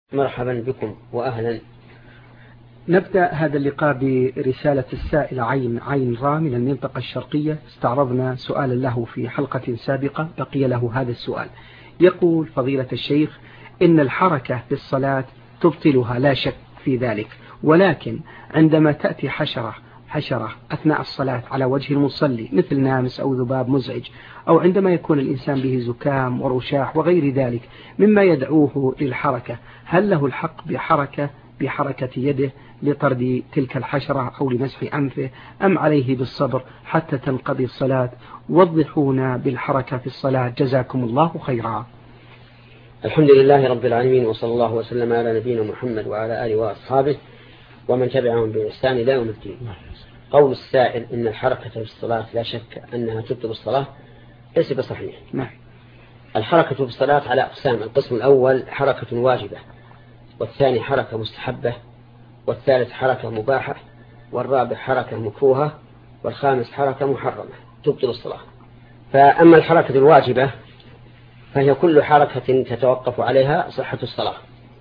مرحبا بكم وأهلا. نبدأ هذا اللقاء برسالة السائل عين را من المنطقة الشرقية. استعرضنا سؤالا له في حلقة سابقة، بقي له هذا السؤال. يقول فضيلة الشيخ: إن الحركة في الصلاة تبطلها لا شك في ذلك، ولكن عندما تأتي حشرة أثناء الصلاة على وجه المصلي مثل نامس أو ذباب مزعج، أو عندما يكون الإنسان به زكام ورشاح وغير ذلك مما يدعوه للحركة، هل له الحق بحركة يده لطرد تلك الحشرة أو لمسح أنفه، أم عليه بالصبر حتى تنقضي الصلاة؟ وضحونا بالحركة في الصلاة جزاكم الله خيرا. الحمد لله رب العالمين، وصلى الله وسلم على نبينا محمد وعلى آله وأصحابه ومن تبعهم بإحسان إلى يوم الدين. قول السائل إن الحركة في الصلاة لا شك أنها تبطل الصلاة ليس بصحيح. الحركة في الصلاة على أقسام: القسم الأول حركة واجبة، والثاني حركة مستحبة، والثالث حركة مباحة، والرابع حركة مكروهة، والخامس حركة محرمة تبطل الصلاة. فأما الحركة الواجبة فهي كل حركة تتوقف عليها صحة الصلاة.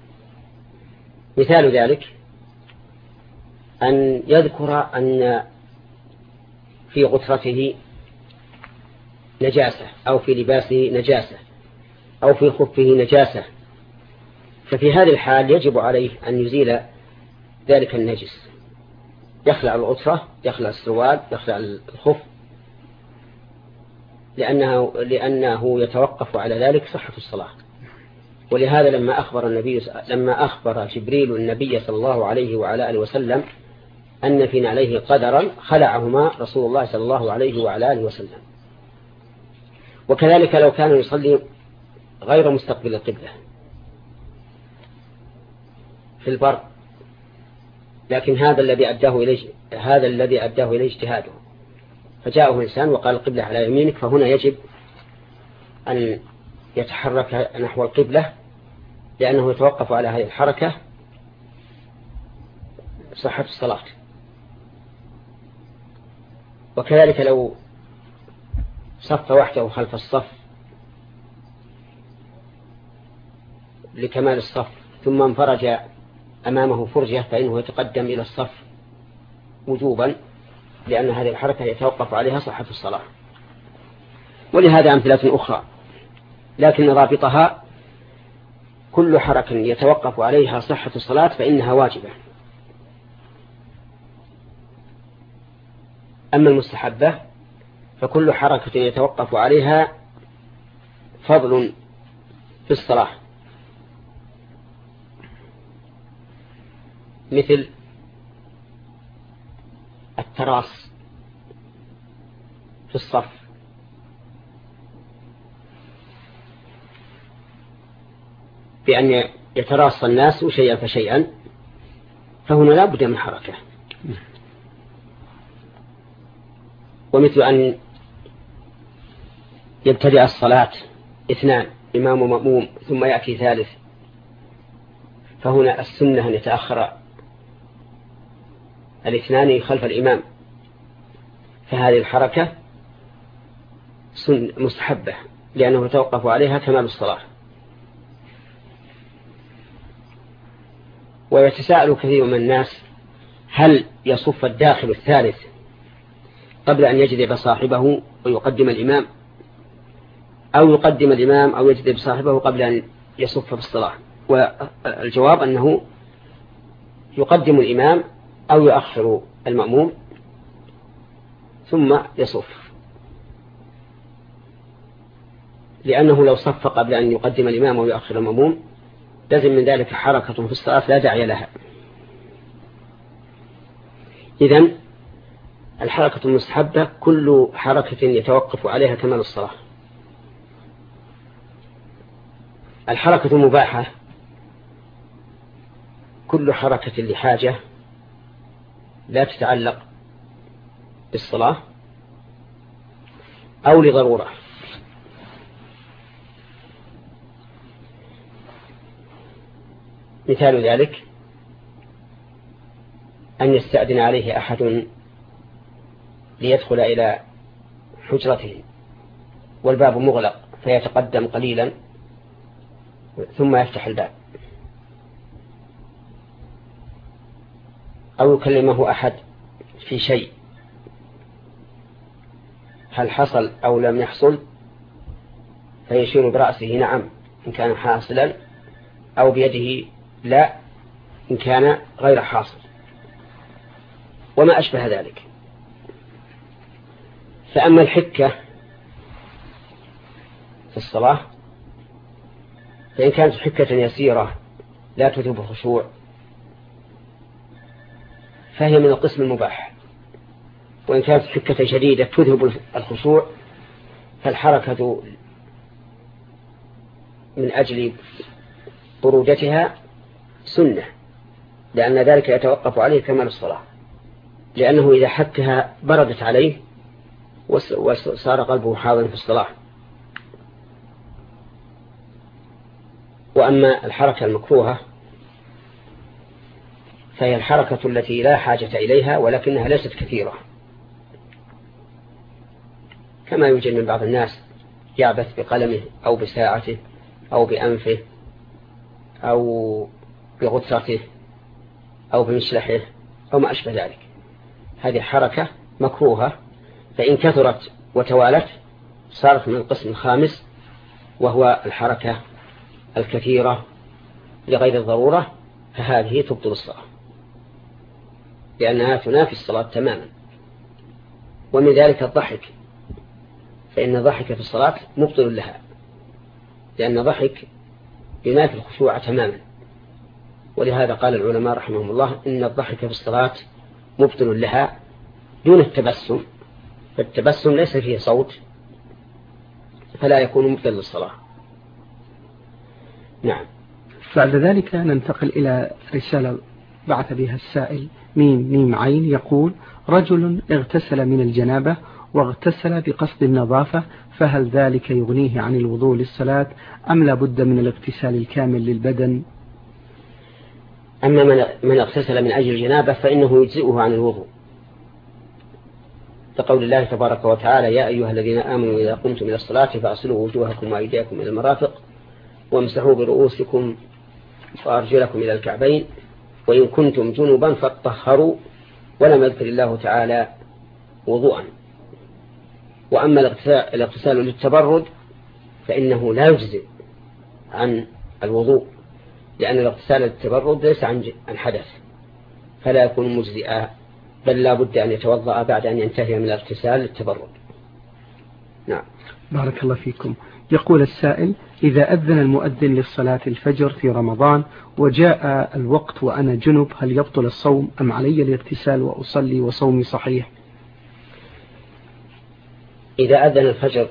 مثال ذلك أن يذكر أن في غترته نجاسة، أو في لباسه نجاسة، أو في خفه نجاسة، ففي هذه الحال يجب عليه أن يزيل ذلك النجس، يخلع الغترة، يخلع السروال، يخلع الخف، لأنه يتوقف على ذلك صحة الصلاة. ولهذا لما أخبر جبريل النبي صلى الله عليه وعلى آله وسلم أن في عليه قدرا خلعهما رسول الله صلى الله عليه وعلى آله وسلم. وكذلك لو كان يصلي غير مستقبل القبلة في البر، لكن هذا الذي أداه إليه اجتهاده، فجاءه إنسان وقال القبلة على يمينك، فهنا يجب أن يتحرك نحو القبلة، لأنه يتوقف على هذه الحركة صحة الصلاة. وكذلك لو صف وحده خلف الصف لكمال الصف ثم انفرج أمامه فرجة، فإنه يتقدم إلى الصف وجوبا، لأن هذه الحركة يتوقف عليها صحة الصلاة. ولهذا أمثلة أخرى، لكن رابطها كل حركة يتوقف عليها صحة الصلاة فإنها واجبة. أما المستحبة فكل حركة يتوقف عليها فضل في الصلاة، مثل التراص في الصف، بأن يتراص الناس شيئا فشيئا، فهنا لا بد من حركة. ومثل أن يبتدئ الصلاة اثنان، إمام ومأموم، ثم يأتي ثالث، فهنا السنة أن يتأخر الاثنان خلف الإمام، فهذه الحركة مستحبة لأنه يتوقف عليها كمال الصلاة. ويتساءل كثير من الناس: هل يصف الداخل الثالث قبل أن يجذب صاحبه ويقدم الإمام، أو يقدم الإمام أو يجذب صاحبه قبل أن يصف بالصلاة؟ والجواب أنه يقدم الإمام أو يؤخر المأموم ثم يصف، لأنه لو صف قبل أن يقدم الإمام أو يؤخر المأموم لازم من ذلك حركة في الصلاة لا داعي لها. إذن الحركة المستحبة كل حركة يتوقف عليها كمال الصلاة. الحركة المباحة كل حركة لحاجة لا تتعلق بالصلاة أو لضرورة. مثال ذلك أن يستأذن عليه أحد ليدخل إلى حجرته والباب مغلق، فيتقدم قليلا ثم يفتح الباب، أو يكلمه أحد في شيء، هل حصل أو لم يحصل؟ فيشير برأسه نعم إن كان حاصلا، أو بيده لا إن كان غير حاصل، وما أشبه ذلك. فأما الحكة في الصلاة فإن كانت حكة يسيرة لا تذهب الخشوع فهي من القسم المباح، وإن كانت حكة شديدة تذهب الخشوع فالحركة من أجل برودتها سنة، لأن ذلك يتوقف عليه كمال الصلاة، لأنه إذا حكها بردت عليه وصار قلبه حاضرا في الصلاة. وأما الحركة المكروهة فهي الحركة التي لا حاجة إليها ولكنها ليست كثيرة، كما يوجد من بعض الناس يعبث بقلمه أو بساعته أو بأنفه أو بغطرته أو بمشلحه أو ما أشبه ذلك. هذه حركة مكروهة، فإن كثرت وتوالت صارت من القسم الخامس، وهو الحركة الكثيرة لغير الضرورة، فهذه تبطل الصلاة لأنها تنافي الصلاة تماما. ومن ذلك الضحك، فإن الضحك في الصلاة مبطل لها، لأن الضحك ينافي الخشوع تماما، ولهذا قال العلماء رحمهم الله إن الضحك في الصلاة مبطل لها دون التبسم، فالتبسم ليس فيه صوت فلا يكون مبطل للصلاة. نعم. بعد ذلك ننتقل إلى رسالة بعث بها السائل ميم عين، يقول: رجل اغتسل من الجنابة واغتسل بقصد النظافة، فهل ذلك يغنيه عن الوضوء للصلاة أم لا بد من الاغتسال الكامل للبدن؟ أما من اغتسل من أجل الجنابة فإنه يجزئه عن الوضوء، فقول الله تبارك وتعالى: يا أيها الذين آمنوا إذا قمتم إلى الصلاة فاغسلوا وجوهكم وأيديكم إلى المرافق وامسحوا برؤوسكم وأرجلكم إلى الكعبين وإن كنتم جنبا فاطهروا، ولم يذكر الله تعالى وضوءا. وأما الاغتسال للتبرد فإنه لا يجزئ عن الوضوء، لأن الاغتسال للتبرد ليس عن حدث فلا يكون مجزئا، بل لا بد أن يتوضأ بعد أن ينتهي من الاغتسال للتبرد. نعم. بارك الله فيكم. يقول السائل: إذا أذن المؤذن للصلاة الفجر في رمضان وجاء الوقت وأنا جنب، هل يبطل الصوم أم علي الاغتسال وأصلي وصومي صحيح؟ إذا أذن الفجر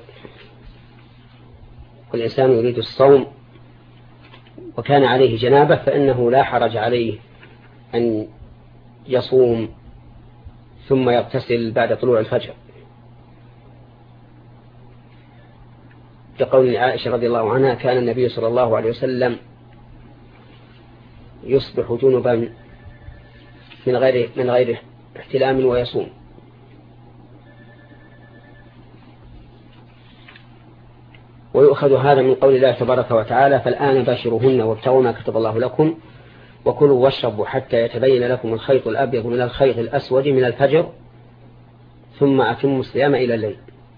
والإنسان يريد الصوم وكان عليه جنابة فإنه لا حرج عليه أن يصوم ثم يغتسل بعد طلوع الفجر، لقول عائشة رضي الله عنها: كان النبي صلى الله عليه وسلم يصبح جنبا من غير احتلام ويصوم. ويؤخذ هذا من قول الله تبارك وتعالى: فالآن باشروهن وابتغوا ما كتب الله لكم وكلوا واشربوا حتى يتبين لكم الخيط الأبيض من الخيط الأسود من الفجر ثم أتموا الصيام إلى الليل.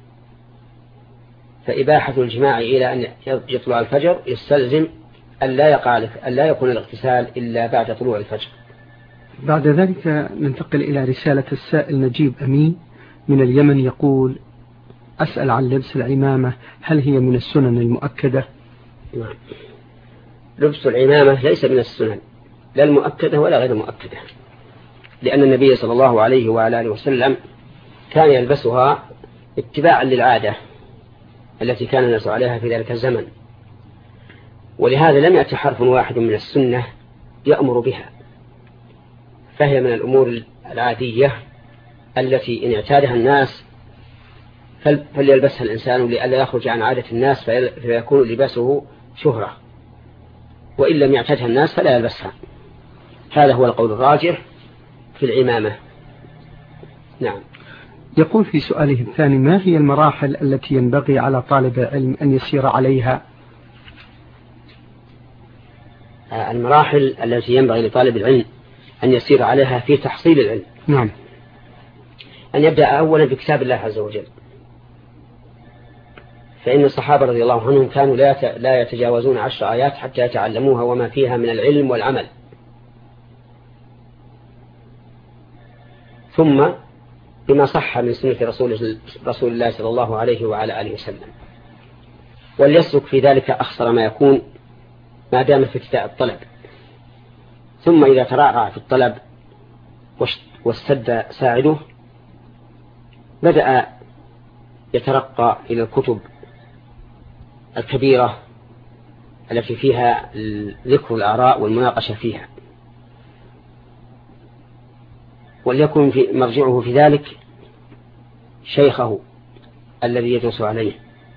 فإباحة الجماع إلى أن يطلع الفجر يستلزم أن لا يكون الاغتسال إلا بعد طلوع الفجر. بعد ذلك ننتقل إلى رسالة السائل نجيب أمين من اليمن، يقول: أسأل عن لبس العمامة، هل هي من السنن المؤكدة؟ نعم. لبس العمامة ليس من السنن لا المؤكدة ولا غير المؤكدة، لأن النبي صلى الله عليه وعلى آله وسلم كان يلبسها اتباعا للعادة التي كان الناس عليها في ذلك الزمن، ولهذا لم يأتي حرف واحد من السنة يأمر بها، فهي من الأمور العادية التي إن اعتادها الناس فليلبسها الإنسان لئلا يخرج عن عادة الناس فيكون لباسه شهرة، وإن لم يعتادها الناس فلا يلبسها. هذا هو القول الراجح في العمامة. نعم. يقول في سؤاله الثاني: ما هي المراحل التي ينبغي على طالب العلم أن يسير عليها؟ المراحل التي ينبغي لطالب العلم أن يسير عليها في تحصيل العلم. نعم. أن يبدأ أولا بكتاب الله عز وجل، فإن الصحابة رضي الله عنهم كانوا لا يتجاوزون 10 آيات حتى يتعلموها وما فيها من العلم والعمل. ثم بما صح من سنة رسول الله صلى الله عليه وعلى آله وسلم، وليسلك في ذلك أخصر ما يكون ما دام في ابتداء الطلب. ثم إذا ترعرع في الطلب واستد ساعده بدأ يترقى إلى الكتب الكبيرة التي فيها ذكر الآراء والمناقشة فيها، وليكن مرجعه في ذلك شيخه الذي يدرس عليه.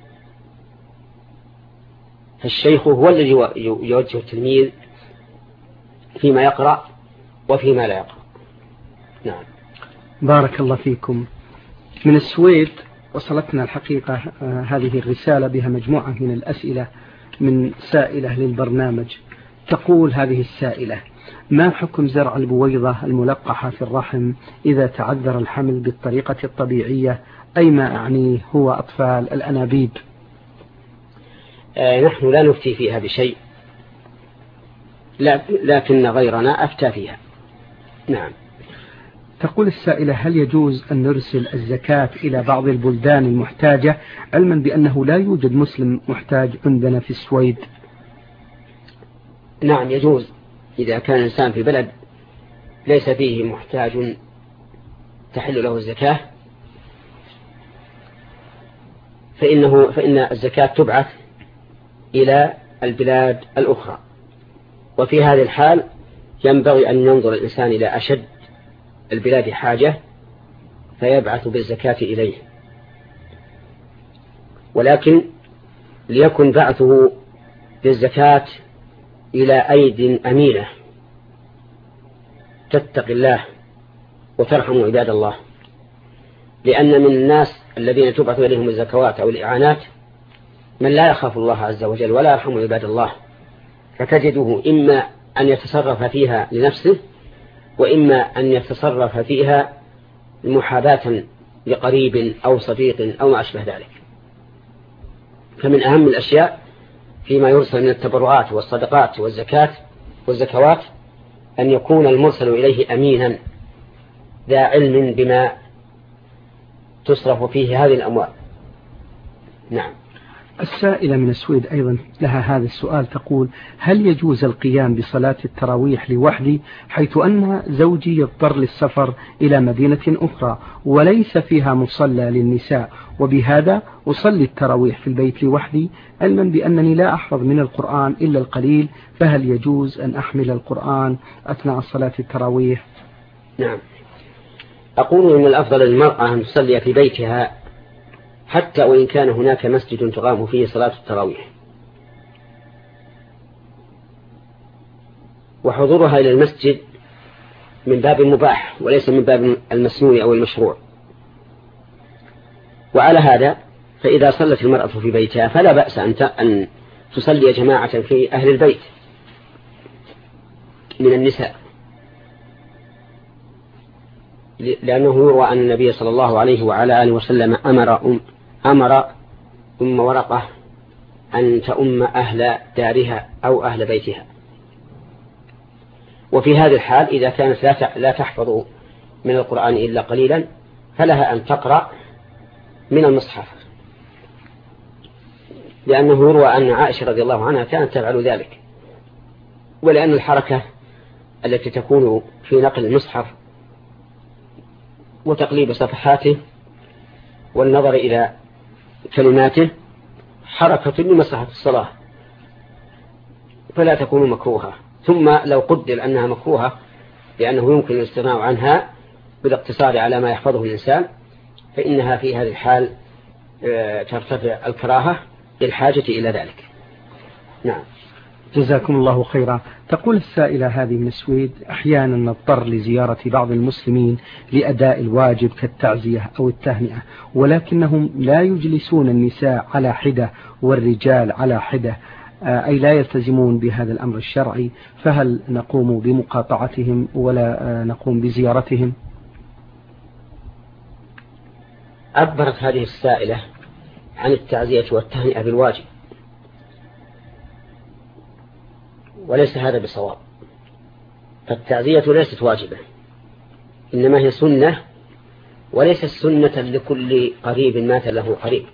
فالشيخ هو الذي يوجه التلميذ فيما يقرأ وفيما لا يقرأ. نعم. بارك الله فيكم. من السويد وصلتنا الحقيقة هذه الرسالة بها مجموعة من الأسئلة من سائلة للبرنامج. تقول هذه السائلة: ما حكم زرع البويضة الملقحة في الرحم إذا تعذر الحمل بالطريقة الطبيعية، أي ما أعنيه هو أطفال الأنابيب؟ نحن لا نفتي فيها بشيء، لكن غيرنا أفتى فيها. نعم. تقول السائلة: هل يجوز أن نرسل الزكاة إلى بعض البلدان المحتاجة، علما بأنه لا يوجد مسلم محتاج عندنا في السويد؟ نعم يجوز، إذا كان الإنسان في بلد ليس فيه محتاج تحل له الزكاة فإن الزكاة تبعث إلى البلاد الأخرى. وفي هذه الحال ينبغي أن ينظر الإنسان إلى أشد البلاد حاجة فيبعث بالزكاة إليه، ولكن ليكن بعثه بالزكاة إلى أيد أمينة تتقي الله وترحم عباد الله، لأن من الناس الذين تبعث إليهم الزكوات أو الإعانات من لا يخاف الله عز وجل ولا يرحم عباد الله، فتجده إما أن يتصرف فيها لنفسه وإما أن يتصرف فيها محاباة لقريب أو صديق أو ما أشبه ذلك. فمن أهم الأشياء فيما يرسل من التبرعات والصدقات والزكوات أن يكون المرسل إليه أمينا ذا علم بما تصرف فيه هذه الأموال. نعم. السائلة من السويد أيضا لها هذا السؤال، تقول: هل يجوز القيام بصلاة التراويح لوحدي، حيث أن زوجي يضطر للسفر إلى مدينة أخرى وليس فيها مصلى للنساء، وبهذا أصلي التراويح في البيت لوحدي، علما بأنني لا أحفظ من القرآن إلا القليل، فهل يجوز أن أحمل القرآن أثناء صلاة التراويح؟ نعم. أقول إن الأفضل للمرأة أن تصلي في بيتها حتى وإن كان هناك مسجد تقام فيه صلاة التراويح، وحضورها إلى المسجد من باب المباح وليس من باب المسنون أو المشروع. وعلى هذا فإذا صلت المرأة في بيتها فلا بأس أن تصلي جماعة في أهل البيت من النساء، لأنه يروى أن النبي صلى الله عليه وعلى آله وسلم أمر أم ورقة أن تؤم أهل دارها أو أهل بيتها. وفي هذه الحال إذا كانت لا تحفظ من القرآن إلا قليلا فلها أن تقرأ من المصحف، لأنه يروى أن عائشة رضي الله عنها كانت تفعل ذلك، ولأن الحركة التي تكون في نقل المصحف وتقليب صفحاته والنظر إلى كلماته حركة لمصلحة الصلاة فلا تكون مكروهة. ثم لو قدر أنها مكروهة لأنه يمكن الاستغناء عنها بالاقتصار على ما يحفظه الإنسان فإنها في هذه الحال ترتفع الكراهة للحاجة إلى ذلك. نعم. جزاكم الله خيرا. تقول السائلة هذه من السويد: أحيانا نضطر لزيارة بعض المسلمين لأداء الواجب كالتعزية أو التهنئة، ولكنهم لا يجلسون النساء على حدة والرجال على حدة، أي لا يلتزمون بهذا الأمر الشرعي، فهل نقوم بمقاطعتهم ولا نقوم بزيارتهم؟ عبرت هذه السائلة عن التعزية والتهنئة بالواجب، وليس هذا بصواب. فالتعزية ليست واجبة، إنما هي سنة، وليست سنة لكل قريب مات له قريب،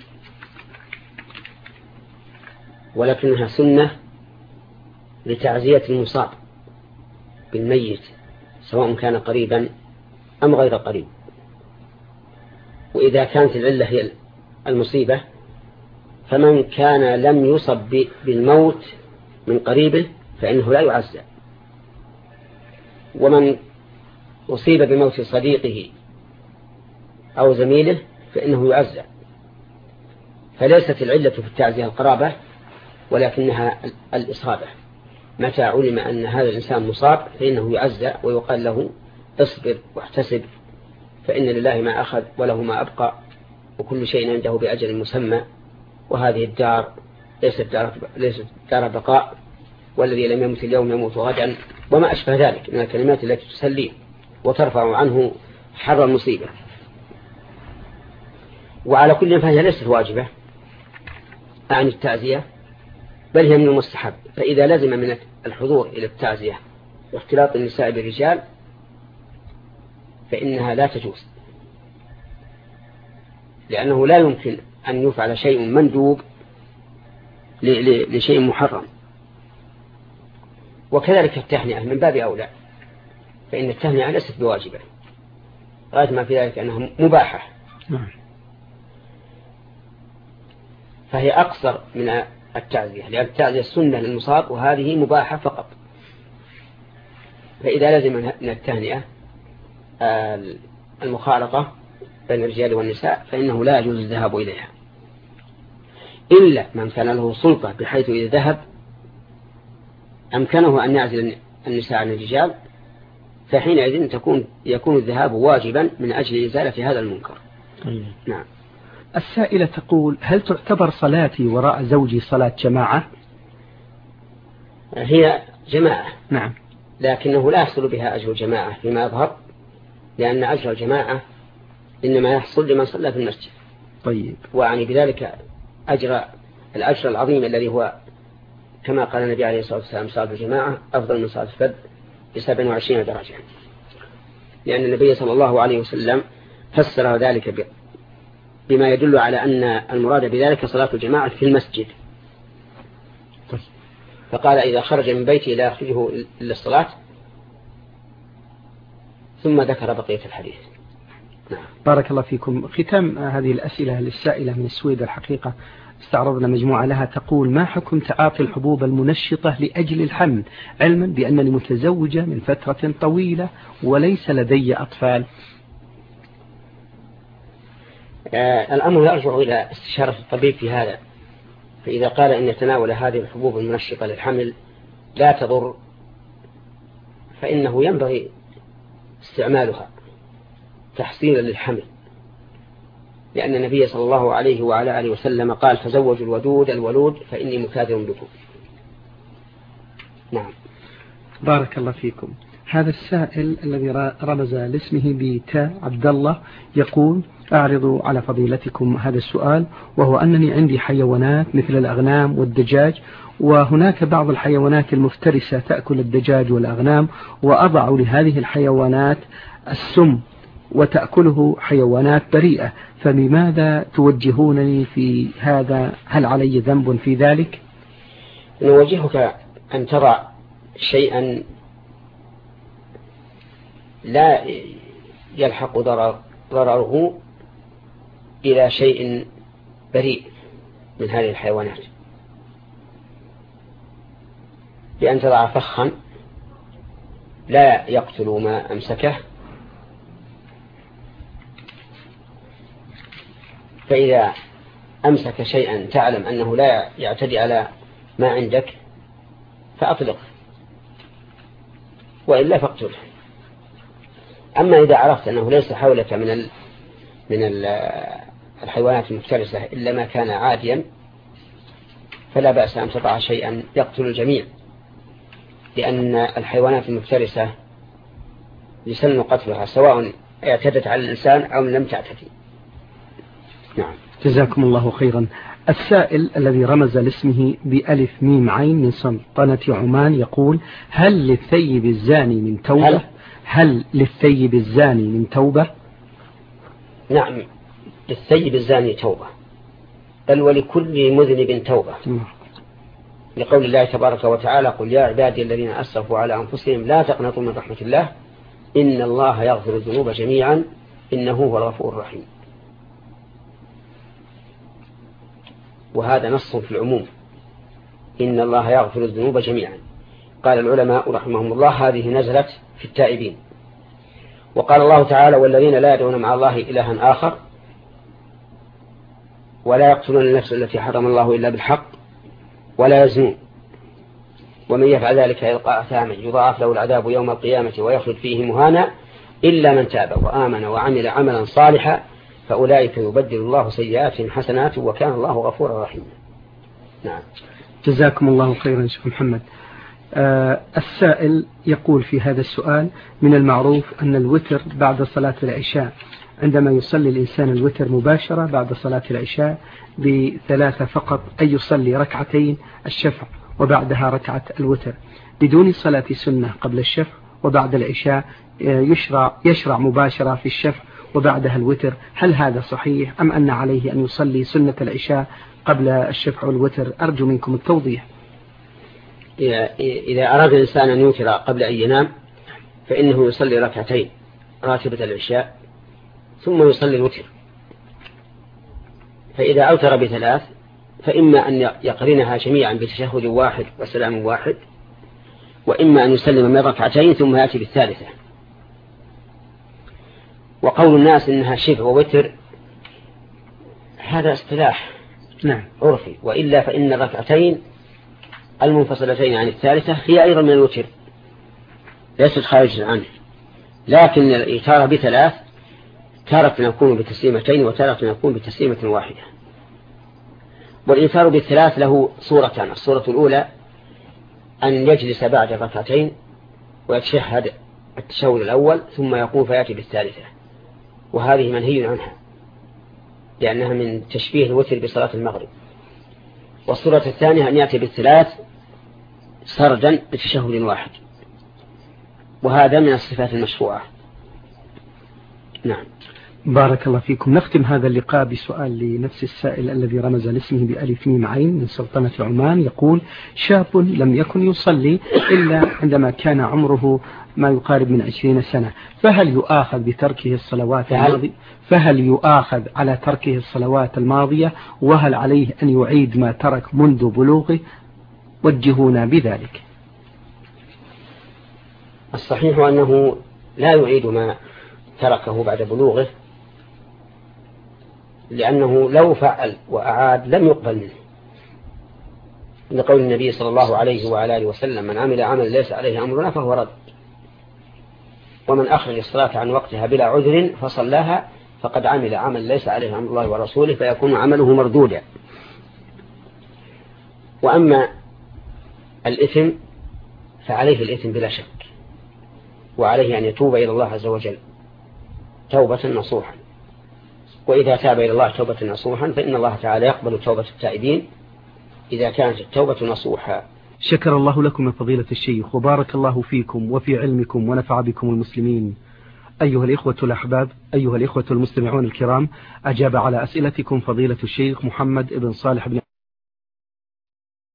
ولكنها سنة لتعزية المصاب بالميت سواء كان قريبا أم غير قريب. وإذا كانت العلة هي المصيبة، فمن كان لم يصب بالموت من قريبه فإنه لا يعزى، ومن أصيب بموت صديقه أو زميله فإنه يعزى. فليست العلة في التعزية القرابة، ولكنها الإصابة. متى علم أن هذا الإنسان مصاب فإنه يعزى ويقال له اصبر واحتسب، فإن لله ما أخذ وله ما أبقى، وكل شيء عنده بأجل مسمى، وهذه الدار ليست دار بقاء، والذي لم يمت اليوم يموت غدا، وما أشبه ذلك من الكلمات التي تسليه وترفع عنه حر المصيبة. وعلى كل فهي ليست واجبة عن التعزية، بل هي من المستحب. فإذا لزم من الحضور إلى التعزية واختلاط النساء بالرجال فإنها لا تجوز، لأنه لا يمكن أن يفعل شيء مندوب لشيء محرم. وكذلك التهنئة من باب أولى، فإن التهنئة ليست بواجبة، غاية ما في ذلك أنها مباحة، فهي أقصر من التعزية، لأن التعزية السنة للمصاب وهذه مباحة فقط. فإذا لازم من التهنئة المخالطة بين الرجال والنساء فإنه لا يجوز الذهاب إليها، إلا من كان له سلطة بحيث إذا ذهب أمكنه أن يعزل النساء عن الرجال، فحينئذ يكون الذهاب واجبا من أجل إزالة هذا المنكر. نعم. السائلة تقول: هل تعتبر صلاتي وراء زوجي صلاة جماعة؟ هي جماعة، نعم، لكنه لا يحصل بها أجر الجماعة فيما يظهر، لأن أجر الجماعة إنما يحصل لمن صلى في المسجد. طيب. وعني بذلك الأجر العظيم الذي هو كما قال النبي عليه الصلاة والسلام: صلاة الجماعة أفضل من صلاة الفرد ب27 درجة، لأن النبي صلى الله عليه وسلم فسر ذلك بما يدل على أن المراد بذلك صلاة الجماعة في المسجد. فقال: إذا خرج من بيته لا يخرجه إلا الصلاة، ثم ذكر بقية الحديث. نعم. بارك الله فيكم. ختام هذه الأسئلة للسائلة من السويد، الحقيقة استعرضنا مجموعة لها. تقول: ما حكم تعاطي الحبوب المنشطة لأجل الحمل، علما بأنني متزوجة من فترة طويلة وليس لدي أطفال؟ الأمر يرجع إلى استشارة الطبيب في هذا، فإذا قال إن يتناول هذه الحبوب المنشطة للحمل لا تضر فإنه ينبغي استعمالها تحصيلا للحمل، لأن النبي صلى الله عليه وعلى آله وسلم قال: تزوجوا الودود الولود فإني مكاثر بكم. نعم. بارك الله فيكم. هذا السائل الذي رمز لاسمه بتاء عبد الله يقول: أعرض على فضيلتكم هذا السؤال، وهو أنني عندي حيوانات مثل الأغنام والدجاج، وهناك بعض الحيوانات المفترسة تأكل الدجاج والأغنام، وأضع لهذه الحيوانات السم وتأكله حيوانات بريئة، فبماذا توجهونني في هذا؟ هل علي ذنب في ذلك؟ نوجهك أن تضع شيئا لا يلحق ضرره إلى شيء بريء من هذه الحيوانات، بأن تضع فخا لا يقتل ما أمسكه، فإذا أمسك شيئا تعلم أنه لا يعتدي على ما عندك فأطلقه، وإلا فاقتله. أما إذا عرفت أنه ليس حولك من الحيوانات المفترسة إلا ما كان عاديا، فلا بأس أن تضع شيئا يقتل الجميع، لأن الحيوانات المفترسة يسن قتلها سواء اعتدت على الإنسان أو لم تعتدي. نعم. جزاكم الله خيرا. السائل الذي رمز لاسمه بألف ميم عين من سلطنة عمان يقول: هل للثيب الزاني من توبة؟ هل للثيب الزاني من توبة؟ نعم، للثيب الزاني توبة، بل ولكل مذنب توبة، لقول الله تبارك وتعالى: قل يا عبادي الذين أسرفوا على أنفسهم لا تقنطوا من رحمة الله إن الله يغفر الذنوب جميعا إنه هو الغفور الرحيم. وهذا نص في العموم، إن الله يغفر الذنوب جميعا. قال العلماء رحمهم الله: هذه نزلت في التائبين. وقال الله تعالى: والذين لا يدعون مع الله إلها آخر ولا يقتلون النفس التي حرم الله إلا بالحق ولا يزنون ومن يفعل ذلك يلقى أثاما يضاعف له العذاب يوم القيامة ويخلد فيه مهانا إلا من تاب وآمن وعمل عملا صالحا فأولئك يبدل الله سيئاتهم حسنات وكان الله غفورا رحيما. نعم. جزاكم الله خيرا شيخ محمد. السائل يقول في هذا السؤال: من المعروف أن الوتر بعد صلاة العشاء، عندما يصلي الإنسان الوتر مباشرة بعد صلاة العشاء ب3 فقط، أي يصلي ركعتين الشفع وبعدها ركعة الوتر بدون صلاة سنة قبل الشفع، وبعد العشاء يشرع مباشرة في الشفع وبعدها الوتر، هل هذا صحيح أم أن عليه أن يصلي سنة العشاء قبل الشفع والوتر؟ أرجو منكم التوضيح. إذا أراد الإنسان أن يوتر قبل أن ينام فإنه يصلي ركعتين راتبة العشاء ثم يصلي الوتر. فإذا أوتر ب3 فإما أن يقرنها جميعا بتشهد واحد وسلام واحد، وإما أن يسلم من ركعتين ثم يأتي بالثالثة. وقول الناس إنها شفع ووتر هذا اصطلاح عرفي، وإلا فإن الركعتين المنفصلتين عن الثالثة هي أيضا من الوتر ليست خارجا عنه، لكن الإيتار ب3 تارة يكون بتسليمتين وتارة يكون بتسليمة واحدة. والإيتار ب3 له صورتان: الصورة الأولى أن يجلس بعد الركعتين ويتشهد التشهد الأول ثم يقوم فيأتي بالثالثة، وهذه منهي عنها لأنها من تشبيه الوتر بصلاة المغرب. والصورة الثانية أن يأتي ب3 سردا بتشهد واحد، وهذا من الصفات المشروعة. نعم. بارك الله فيكم. نختم هذا اللقاء بسؤال لنفس السائل الذي رمز لاسمه بألف ميم عين من سلطنة عمان يقول: شاب لم يكن يصلي إلا عندما كان عمره ما يقارب من 20 سنة، فهل يؤاخذ بتركه الصلوات الماضية؟ فهل يؤاخذ على تركه الصلوات الماضية؟ وهل عليه أن يعيد ما ترك منذ بلوغه؟ وجهونا بذلك. الصحيح أنه لا يعيد ما تركه بعد بلوغه، لأنه لو فعل وأعاد لم يقبل منه، لقول النبي صلى الله عليه وعلى آله وسلم: من عمل عمل ليس عليه أمرنا فهو رد، ومن أخرج الصلاة عن وقتها بلا عذر فصلاها فقد عمل عمل ليس عليه أمر الله ورسوله فيكون عمله مردودا. وأما الإثم فعليه الإثم بلا شك، وعليه أن يتوب إلى الله عز وجل توبة نصوحا، وإذا تاب إلى الله توبة نصوحا فإن الله تعالى يقبل توبة التائبين إذا كانت التوبة نصوحا. شكر الله لكم يا فضيلة الشيخ، وبارك الله فيكم وفي علمكم ونفع بكم المسلمين. أيها الإخوة الأحباب، أيها الإخوة المستمعون الكرام، أجاب على أسئلتكم فضيلة الشيخ محمد بن صالح بن